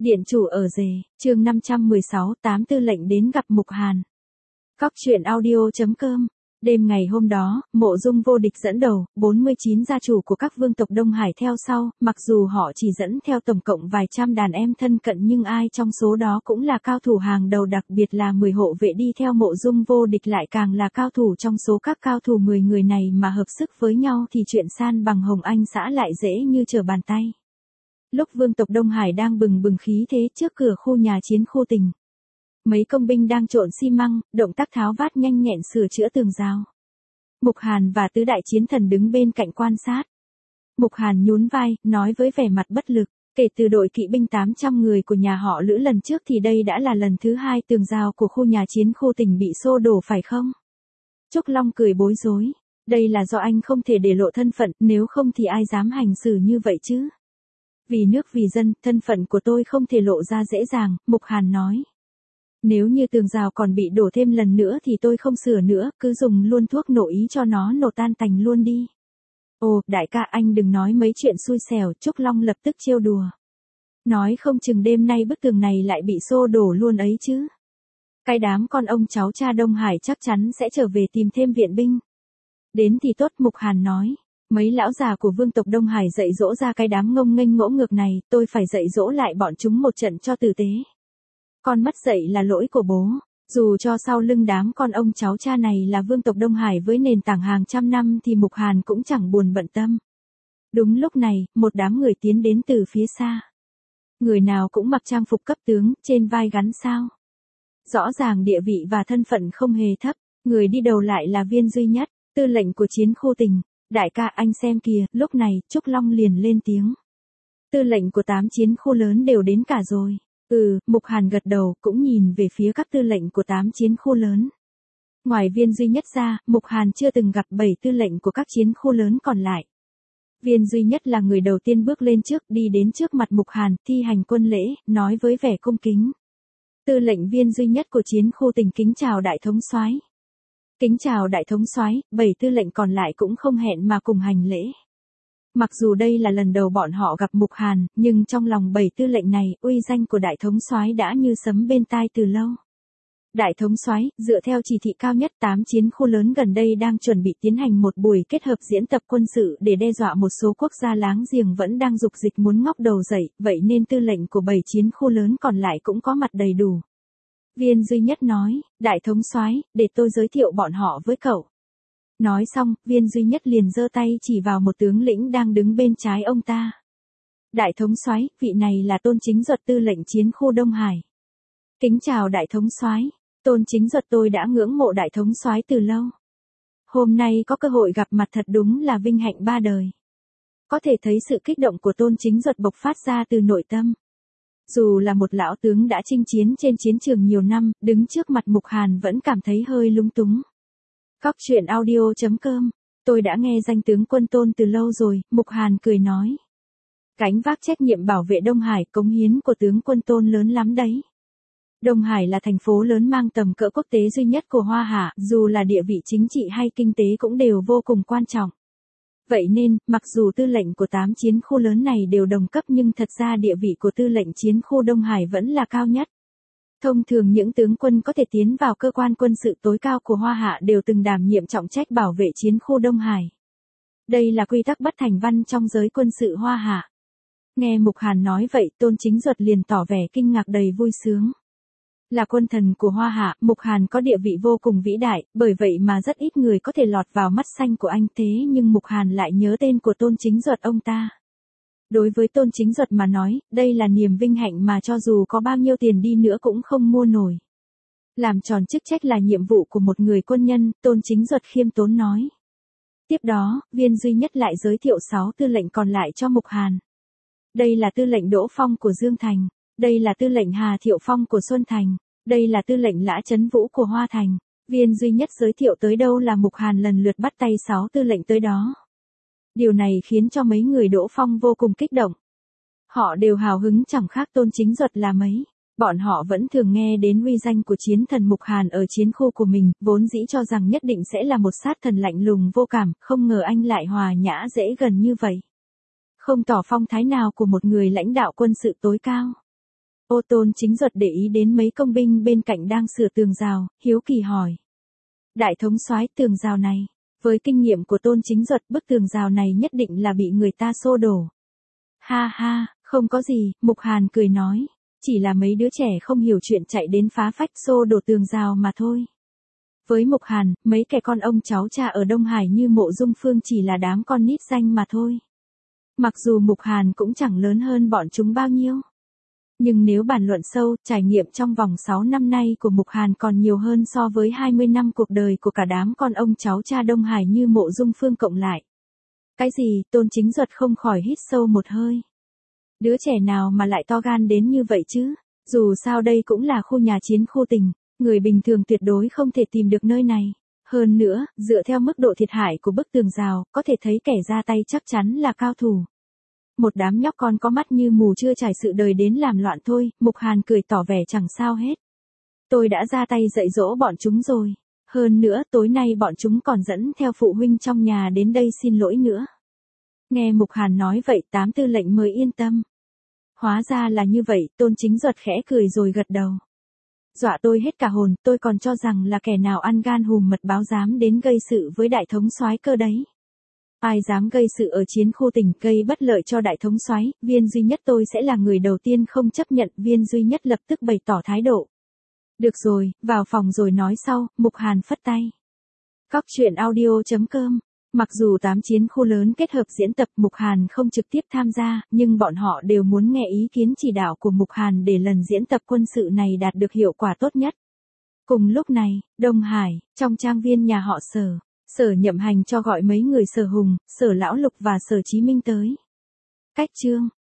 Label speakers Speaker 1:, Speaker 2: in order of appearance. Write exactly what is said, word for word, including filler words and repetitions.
Speaker 1: Điện chủ ở rể, chương năm trăm mười sáu, tám tư lệnh đến gặp Mục Hàn. Cóc truyện audio chấm com. Đêm ngày hôm đó, Mộ Dung Vô Địch dẫn đầu, bốn mươi chín gia chủ của các vương tộc Đông Hải theo sau, mặc dù họ chỉ dẫn theo tổng cộng vài trăm đàn em thân cận nhưng ai trong số đó cũng là cao thủ hàng đầu, đặc biệt là mười hộ vệ đi theo Mộ Dung Vô Địch lại càng là cao thủ. Trong số các cao thủ mười người này mà hợp sức với nhau thì chuyện san bằng Hồng Anh xã lại dễ như trở bàn tay. Lúc vương tộc Đông Hải đang bừng bừng khí thế trước cửa khu nhà chiến khu tỉnh, mấy công binh đang trộn xi măng, động tác tháo vát nhanh nhẹn sửa chữa tường rào. Mục Hàn và tứ đại chiến thần đứng bên cạnh quan sát. Mục Hàn nhún vai, nói với vẻ mặt bất lực, kể từ đội kỵ binh tám trăm người của nhà họ Lữ lần trước thì đây đã là lần thứ hai tường rào của khu nhà chiến khu tỉnh bị xô đổ phải không? Trúc Long cười bối rối, đây là do anh không thể để lộ thân phận, nếu không thì ai dám hành xử như vậy chứ? Vì nước vì dân, thân phận của tôi không thể lộ ra dễ dàng, Mục Hàn nói. Nếu như tường rào còn bị đổ thêm lần nữa thì tôi không sửa nữa, cứ dùng luôn thuốc nổ ý cho nó nổ tan tành luôn đi. Ồ, đại ca anh đừng nói mấy chuyện xui xẻo, Trúc Long lập tức trêu đùa. Nói không chừng đêm nay bức tường này lại bị xô đổ luôn ấy chứ. Cái đám con ông cháu cha Đông Hải chắc chắn sẽ trở về tìm thêm viện binh. Đến thì tốt, Mục Hàn nói. Mấy lão già của vương tộc Đông Hải dạy dỗ ra cái đám ngông nghênh ngỗ ngược này, tôi phải dạy dỗ lại bọn chúng một trận cho tử tế. Con mất dạy là lỗi của bố, dù cho sau lưng đám con ông cháu cha này là vương tộc Đông Hải với nền tảng hàng trăm năm thì Mục Hàn cũng chẳng buồn bận tâm. Đúng lúc này, một đám người tiến đến từ phía xa. Người nào cũng mặc trang phục cấp tướng, trên vai gắn sao. Rõ ràng địa vị và thân phận không hề thấp, người đi đầu lại là Viên Duy Nhất, tư lệnh của chiến khu tỉnh. Đại ca anh xem kìa, lúc này, Trúc Long liền lên tiếng. Tư lệnh của tám chiến khu lớn đều đến cả rồi. Ừ, Mục Hàn gật đầu, cũng nhìn về phía các tư lệnh của tám chiến khu lớn. Ngoài Viên Duy Nhất ra, Mục Hàn chưa từng gặp bảy tư lệnh của các chiến khu lớn còn lại. Viên Duy Nhất là người đầu tiên bước lên trước, đi đến trước mặt Mục Hàn, thi hành quân lễ, nói với vẻ cung kính. Tư lệnh Viên Duy Nhất của chiến khu tỉnh kính chào đại thống soái. Kính chào đại thống soái, bảy tư lệnh còn lại cũng không hẹn mà cùng hành lễ. Mặc dù đây là lần đầu bọn họ gặp Mục Hàn, nhưng trong lòng bảy tư lệnh này, uy danh của đại thống soái đã như sấm bên tai từ lâu. Đại thống soái, dựa theo chỉ thị cao nhất, tám chiến khu lớn gần đây đang chuẩn bị tiến hành một buổi kết hợp diễn tập quân sự để đe dọa một số quốc gia láng giềng vẫn đang dục dịch muốn ngóc đầu dậy, vậy nên tư lệnh của bảy chiến khu lớn còn lại cũng có mặt đầy đủ. Viên Duy Nhất nói, đại thống soái, để tôi giới thiệu bọn họ với cậu. Nói xong, Viên Duy Nhất liền giơ tay chỉ vào một tướng lĩnh đang đứng bên trái ông ta. Đại thống soái, vị này là Tôn Chính Duật, tư lệnh chiến khu Đông Hải. Kính chào đại thống soái, Tôn Chính Duật, tôi đã ngưỡng mộ đại thống soái từ lâu. Hôm nay có cơ hội gặp mặt thật đúng là vinh hạnh ba đời. Có thể thấy sự kích động của Tôn Chính Duật bộc phát ra từ nội tâm. Dù là một lão tướng đã chinh chiến trên chiến trường nhiều năm, đứng trước mặt Mục Hàn vẫn cảm thấy hơi lúng túng. Cóc truyện audio chấm com. Tôi đã nghe danh tướng quân Tôn từ lâu rồi, Mục Hàn cười nói. Gánh vác trách nhiệm bảo vệ Đông Hải, cống hiến của tướng quân Tôn lớn lắm đấy. Đông Hải là thành phố lớn mang tầm cỡ quốc tế duy nhất của Hoa Hạ, dù là địa vị chính trị hay kinh tế cũng đều vô cùng quan trọng. Vậy nên, mặc dù tư lệnh của tám chiến khu lớn này đều đồng cấp nhưng thật ra địa vị của tư lệnh chiến khu Đông Hải vẫn là cao nhất. Thông thường những tướng quân có thể tiến vào cơ quan quân sự tối cao của Hoa Hạ đều từng đảm nhiệm trọng trách bảo vệ chiến khu Đông Hải. Đây là quy tắc bất thành văn trong giới quân sự Hoa Hạ. Nghe Mục Hàn nói vậy, Tôn Chính Duật liền tỏ vẻ kinh ngạc đầy vui sướng. Là quân thần của Hoa Hạ, Mục Hàn có địa vị vô cùng vĩ đại, bởi vậy mà rất ít người có thể lọt vào mắt xanh của anh, thế nhưng Mục Hàn lại nhớ tên của Tôn Chính Duật ông ta. Đối với Tôn Chính Duật mà nói, đây là niềm vinh hạnh mà cho dù có bao nhiêu tiền đi nữa cũng không mua nổi. Làm tròn chức trách là nhiệm vụ của một người quân nhân, Tôn Chính Duật khiêm tốn nói. Tiếp đó, Viên Duy Nhất lại giới thiệu sáu tư lệnh còn lại cho Mục Hàn. Đây là tư lệnh Đỗ Phong của Dương Thành. Đây là tư lệnh Hà Thiệu Phong của Xuân Thành. Đây là tư lệnh Lã Chấn Vũ của Hoa Thành. Viên Duy Nhất giới thiệu tới đâu là Mục Hàn lần lượt bắt tay sáu tư lệnh tới đó. Điều này khiến cho mấy người Đỗ Phong vô cùng kích động. Họ đều hào hứng chẳng khác Tôn Chính Duật là mấy. Bọn họ vẫn thường nghe đến uy danh của chiến thần Mục Hàn ở chiến khu của mình, vốn dĩ cho rằng nhất định sẽ là một sát thần lạnh lùng vô cảm, không ngờ anh lại hòa nhã dễ gần như vậy. Không tỏ phong thái nào của một người lãnh đạo quân sự tối cao. Ô Tôn Chính Duật để ý đến mấy công binh bên cạnh đang sửa tường rào, hiếu kỳ hỏi. Đại thống soái, tường rào này, với kinh nghiệm của Tôn Chính Duật, bức tường rào này nhất định là bị người ta xô đổ. Ha ha, không có gì, Mục Hàn cười nói, chỉ là mấy đứa trẻ không hiểu chuyện chạy đến phá phách xô đổ tường rào mà thôi. Với Mục Hàn, mấy kẻ con ông cháu cha ở Đông Hải như Mộ Dung Phương chỉ là đám con nít danh mà thôi. Mặc dù Mục Hàn cũng chẳng lớn hơn bọn chúng bao nhiêu. Nhưng nếu bàn luận sâu, trải nghiệm trong vòng sáu năm nay của Mục Hàn còn nhiều hơn so với hai mươi năm cuộc đời của cả đám con ông cháu cha Đông Hải như Mộ Dung Phương cộng lại. Cái gì, Tôn Chính Duật không khỏi hít sâu một hơi. Đứa trẻ nào mà lại to gan đến như vậy chứ? Dù sao đây cũng là khu nhà chiến khu tình, người bình thường tuyệt đối không thể tìm được nơi này. Hơn nữa, dựa theo mức độ thiệt hại của bức tường rào, có thể thấy kẻ ra tay chắc chắn là cao thủ. Một đám nhóc con có mắt như mù chưa trải sự đời đến làm loạn thôi, Mục Hàn cười tỏ vẻ chẳng sao hết. Tôi đã ra tay dạy dỗ bọn chúng rồi. Hơn nữa, tối nay bọn chúng còn dẫn theo phụ huynh trong nhà đến đây xin lỗi nữa. Nghe Mục Hàn nói vậy, tám tư lệnh mới yên tâm. Hóa ra là như vậy, Tôn Chính Duật khẽ cười rồi gật đầu. Dọa tôi hết cả hồn, tôi còn cho rằng là kẻ nào ăn gan hùm mật báo dám đến gây sự với đại thống soái cơ đấy. Ai dám gây sự ở chiến khu tỉnh gây bất lợi cho đại thống soái, Viên duy nhất tôi sẽ là người đầu tiên không chấp nhận. Viên duy nhất lập tức bày tỏ thái độ. Được rồi, vào phòng rồi nói sau, Mục Hàn phất tay. Cóc truyện audio chấm com. Mặc dù tám chiến khu lớn kết hợp diễn tập, Mục Hàn không trực tiếp tham gia, nhưng bọn họ đều muốn nghe ý kiến chỉ đạo của Mục Hàn để lần diễn tập quân sự này đạt được hiệu quả tốt nhất. Cùng lúc này, Đông Hải, trong trang viên nhà họ Sở, Sở Nhậm Hành cho gọi mấy người Sở Hùng, Sở Lão Lục và Sở Chí Minh tới. Cách chương